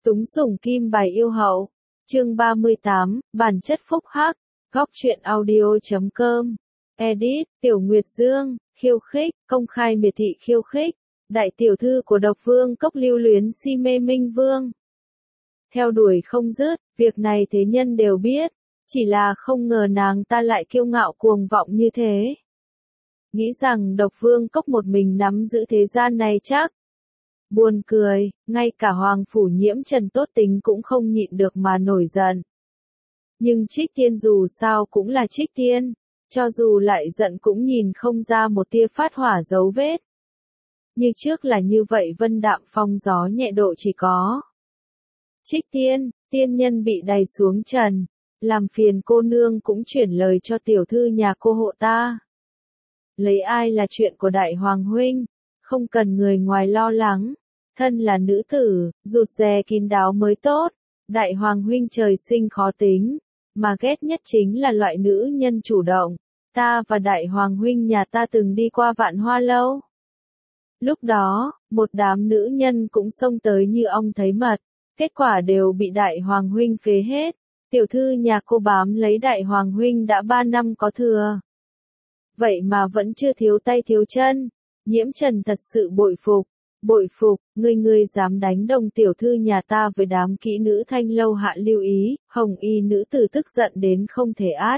Túng sủng kim bài yêu hậu. Chương 38, bản chất phúc hắc. Góc truyện audio.com. Edit, Tiểu Nguyệt Dương, khiêu khích, công khai miệt thị khiêu khích. Đại tiểu thư của Độc Vương Cốc lưu luyến si mê Minh Vương. Theo đuổi không dứt, việc này thế nhân đều biết. Chỉ là không ngờ nàng ta lại kiêu ngạo cuồng vọng như thế. Nghĩ rằng Độc Vương Cốc một mình nắm giữ thế gian này chắc. Buồn cười, ngay cả Hoàng Phủ Nhiễm Trần tốt tính cũng không nhịn được mà nổi giận. Nhưng Trích Tiên dù sao cũng là Trích Tiên, cho dù lại giận cũng nhìn không ra một tia phát hỏa dấu vết. Như trước là như vậy vân đạm phong gió nhẹ độ chỉ có. Trích Tiên, tiên nhân bị đày xuống trần, làm phiền cô nương cũng chuyển lời cho tiểu thư nhà cô hộ ta. Lấy ai là chuyện của đại hoàng huynh, không cần người ngoài lo lắng. Thân là nữ tử, rụt rè kín đáo mới tốt. Đại hoàng huynh trời sinh khó tính, mà ghét nhất chính là loại nữ nhân chủ động. Ta và đại hoàng huynh nhà ta từng đi qua Vạn Hoa Lâu. Lúc đó, một đám nữ nhân cũng xông tới như ong thấy mật, kết quả đều bị đại hoàng huynh phế hết. Tiểu thư nhà cô bám lấy đại hoàng huynh đã 3 năm có thừa. Vậy mà vẫn chưa thiếu tay thiếu chân. Nhiễm Trần thật sự bội phục, ngươi dám đánh đồng tiểu thư nhà ta với đám kỹ nữ Thanh Lâu Hạ Lưu Ý. Hồng y nữ tử tức giận đến không thể át.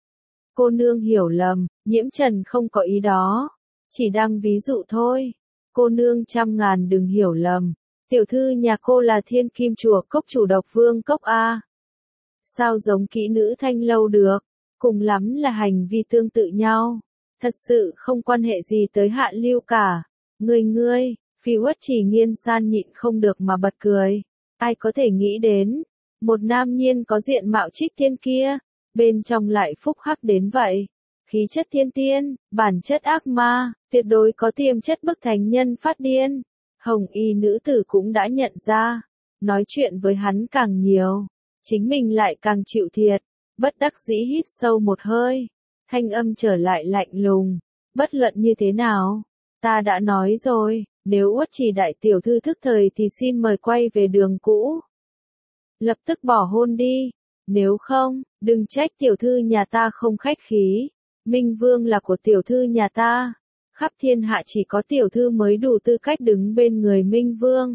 Cô nương hiểu lầm, Nhiễm Trần không có ý đó, chỉ đang ví dụ thôi. Cô nương trăm ngàn đừng hiểu lầm, tiểu thư nhà cô là Thiên Kim Chùa Cốc chủ Độc Vương Cốc a. Sao giống kỹ nữ Thanh Lâu được, cùng lắm là hành vi tương tự nhau, thật sự không quan hệ gì tới Hạ Lưu cả. Ngươi, Phi Uất Chỉ Nghiên San nhịn không được mà bật cười. Ai có thể nghĩ đến, một nam nhiên có diện mạo Trích Tiên kia, bên trong lại phúc hắc đến vậy. Khí chất thiên tiên, bản chất ác ma, tuyệt đối có tiềm chất bức thánh nhân phát điên. Hồng y nữ tử cũng đã nhận ra, nói chuyện với hắn càng nhiều, chính mình lại càng chịu thiệt. Bất đắc dĩ hít sâu một hơi, thanh âm trở lại lạnh lùng. Bất luận như thế nào, ta đã nói rồi, nếu Uất Chỉ đại tiểu thư thức thời thì xin mời quay về đường cũ. Lập tức bỏ hôn đi, nếu không, đừng trách tiểu thư nhà ta không khách khí. Minh Vương là của tiểu thư nhà ta, khắp thiên hạ chỉ có tiểu thư mới đủ tư cách đứng bên người Minh Vương.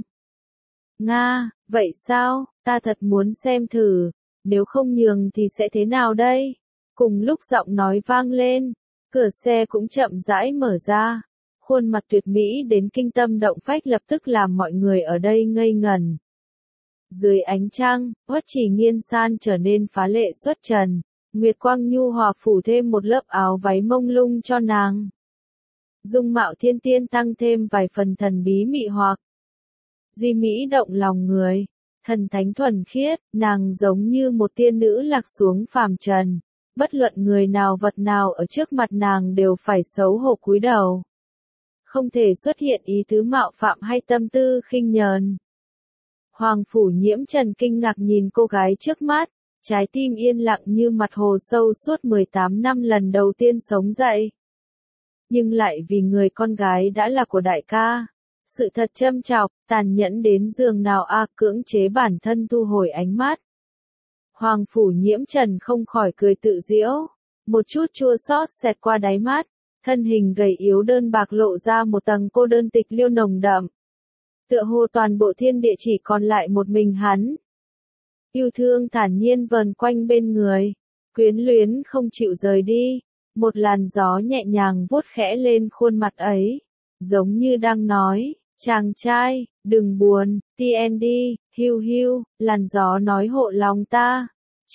Nga, vậy sao, ta thật muốn xem thử, nếu không nhường thì sẽ thế nào đây? Cùng lúc giọng nói vang lên, cửa xe cũng chậm rãi mở ra. Khuôn mặt tuyệt mỹ đến kinh tâm động phách lập tức làm mọi người ở đây ngây ngẩn. Dưới ánh trăng, Uất Chỉ Nghiên San trở nên phá lệ xuất trần. Nguyệt quang nhu hòa phủ thêm một lớp áo váy mông lung cho nàng. Dung mạo thiên tiên tăng thêm vài phần thần bí mị hoặc. Duy mỹ động lòng người, thần thánh thuần khiết, nàng giống như một tiên nữ lạc xuống phàm trần. Bất luận người nào vật nào ở trước mặt nàng đều phải xấu hổ cúi đầu. Không thể xuất hiện ý tứ mạo phạm hay tâm tư khinh nhờn. Hoàng Phủ Nhiễm Trần kinh ngạc nhìn cô gái trước mắt, trái tim yên lặng như mặt hồ sâu suốt 18 năm lần đầu tiên sống dậy. Nhưng lại vì người con gái đã là của đại ca. Sự thật châm chọc, tàn nhẫn đến giường nào cưỡng chế bản thân thu hồi ánh mắt. Hoàng Phủ Nhiễm Trần không khỏi cười tự giễu, một chút chua xót xẹt qua đáy mắt, thân hình gầy yếu đơn bạc lộ ra một tầng cô đơn tịch liêu nồng đậm. Tựa hồ toàn bộ thiên địa chỉ còn lại một mình hắn. Yêu thương thản nhiên vờn quanh bên người, quyến luyến không chịu rời đi. Một làn gió nhẹ nhàng vuốt khẽ lên khuôn mặt ấy, giống như đang nói, chàng trai, đừng buồn, TND, hiu, làn gió nói hộ lòng ta.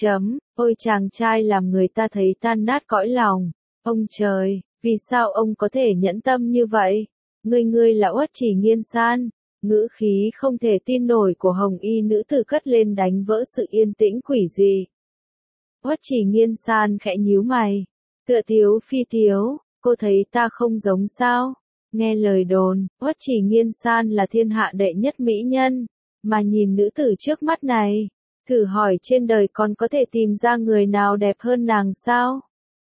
Ôi chàng trai làm người ta thấy tan nát cõi lòng. Ông trời, vì sao ông có thể nhẫn tâm như vậy? Ngươi là Uất Chỉ Nghiên San. Ngữ khí không thể tin nổi của hồng y nữ tử cất lên đánh vỡ sự yên tĩnh quỷ dị. Uất Chỉ Nghiên San khẽ nhíu mày, tựa tiếu phi tiếu, cô thấy ta không giống sao? Nghe lời đồn, Uất Chỉ Nghiên San là thiên hạ đệ nhất mỹ nhân, mà nhìn nữ tử trước mắt này, thử hỏi trên đời còn có thể tìm ra người nào đẹp hơn nàng sao?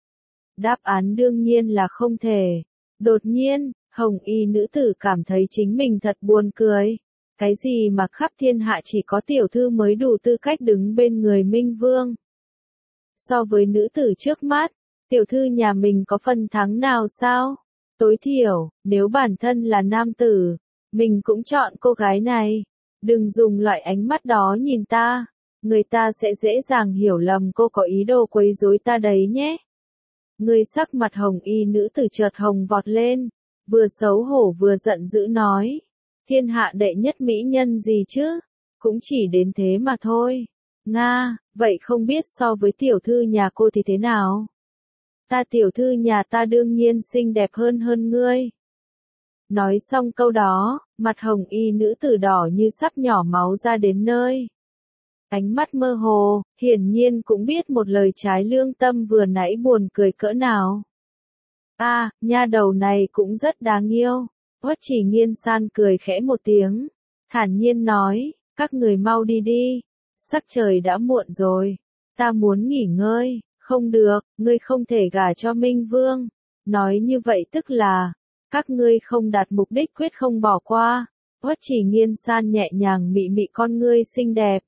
Đáp án đương nhiên là không thể. Đột nhiên, hồng y nữ tử cảm thấy chính mình thật buồn cười. Cái gì mà khắp thiên hạ chỉ có tiểu thư mới đủ tư cách đứng bên người Minh Vương. So với nữ tử trước mắt, tiểu thư nhà mình có phần thắng nào sao? Tối thiểu, nếu bản thân là nam tử, mình cũng chọn cô gái này. Đừng dùng loại ánh mắt đó nhìn ta, người ta sẽ dễ dàng hiểu lầm cô có ý đồ quấy rối ta đấy nhé. Người sắc mặt hồng y nữ tử chợt hồng vọt lên, vừa xấu hổ vừa giận dữ nói. Thiên hạ đệ nhất mỹ nhân gì chứ? Cũng chỉ đến thế mà thôi. Nga, vậy không biết so với tiểu thư nhà cô thì thế nào? Ta tiểu thư nhà ta đương nhiên xinh đẹp hơn ngươi. Nói xong câu đó, mặt hồng y nữ tử đỏ như sắp nhỏ máu ra đến nơi. Ánh mắt mơ hồ, hiển nhiên cũng biết một lời trái lương tâm vừa nãy buồn cười cỡ nào. Nha đầu này cũng rất đáng yêu. Uất Chỉ Nghiên san cười khẽ một tiếng, thản nhiên nói, các người mau đi đi, sắc trời đã muộn rồi, ta muốn nghỉ ngơi. Không được, ngươi không thể gả cho Minh Vương. Nói như vậy tức là, các ngươi không đạt mục đích quyết không bỏ qua. Uất Chỉ Nghiên san nhẹ nhàng mị mị con ngươi xinh đẹp.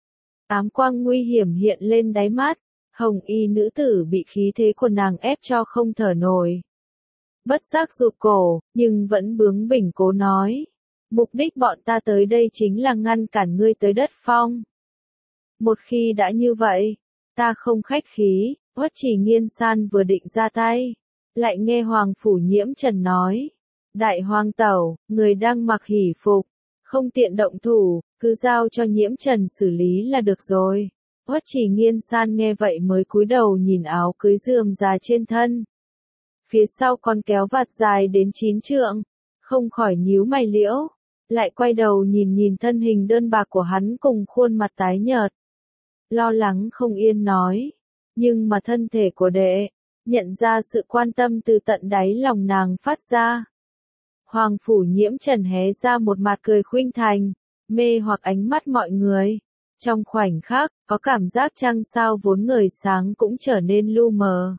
Ám quang nguy hiểm hiện lên đáy mắt, hồng y nữ tử bị khí thế của nàng ép cho không thở nổi. Bất giác rụt cổ, nhưng vẫn bướng bỉnh cố nói. Mục đích bọn ta tới đây chính là ngăn cản ngươi tới đất phong. Một khi đã như vậy, ta không khách khí. Uất Chỉ Nghiên san vừa định ra tay, lại nghe Hoàng Phủ Nhiễm Trần nói. Đại Hoàng Tẩu, người đang mặc hỷ phục, không tiện động thủ, cứ giao cho Nhiễm Trần xử lý là được rồi. Uất Chỉ Nghiên san nghe vậy mới cúi đầu nhìn áo cưới rườm rà trên thân. Phía sau còn kéo vạt dài đến 9 trượng, không khỏi nhíu mày liễu, lại quay đầu nhìn thân hình đơn bạc của hắn cùng khuôn mặt tái nhợt. Lo lắng không yên nói, nhưng mà thân thể của đệ, nhận ra sự quan tâm từ tận đáy lòng nàng phát ra. Hoàng Phủ Nhiễm Trần hé ra một mặt cười khuynh thành, mê hoặc ánh mắt mọi người. Trong khoảnh khắc, có cảm giác trăng sao vốn ngời sáng cũng trở nên lu mờ.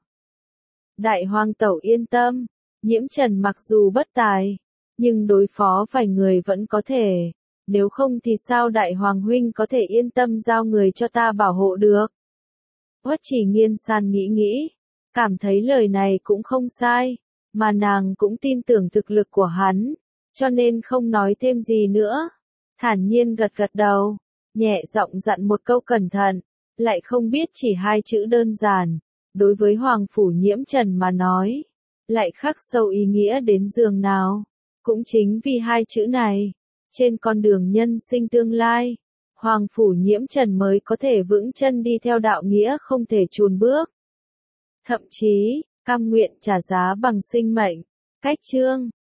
Đại Hoàng Tẩu yên tâm, Nhiễm Trần mặc dù bất tài, nhưng đối phó vài người vẫn có thể. Nếu không thì sao Đại Hoàng Huynh có thể yên tâm giao người cho ta bảo hộ được? Uất Chỉ Nghiên san nghĩ, cảm thấy lời này cũng không sai, mà nàng cũng tin tưởng thực lực của hắn, cho nên không nói thêm gì nữa. Thản nhiên gật đầu, nhẹ giọng dặn một câu cẩn thận, lại không biết chỉ 2 chữ đơn giản, đối với Hoàng Phủ Nhiễm Trần mà nói, lại khắc sâu ý nghĩa đến giường nào. Cũng chính vì 2 chữ này, trên con đường nhân sinh tương lai, Hoàng Phủ Nhiễm Trần mới có thể vững chân đi theo đạo nghĩa không thể chùn bước. Thậm chí, cam nguyện trả giá bằng sinh mệnh. Cách chương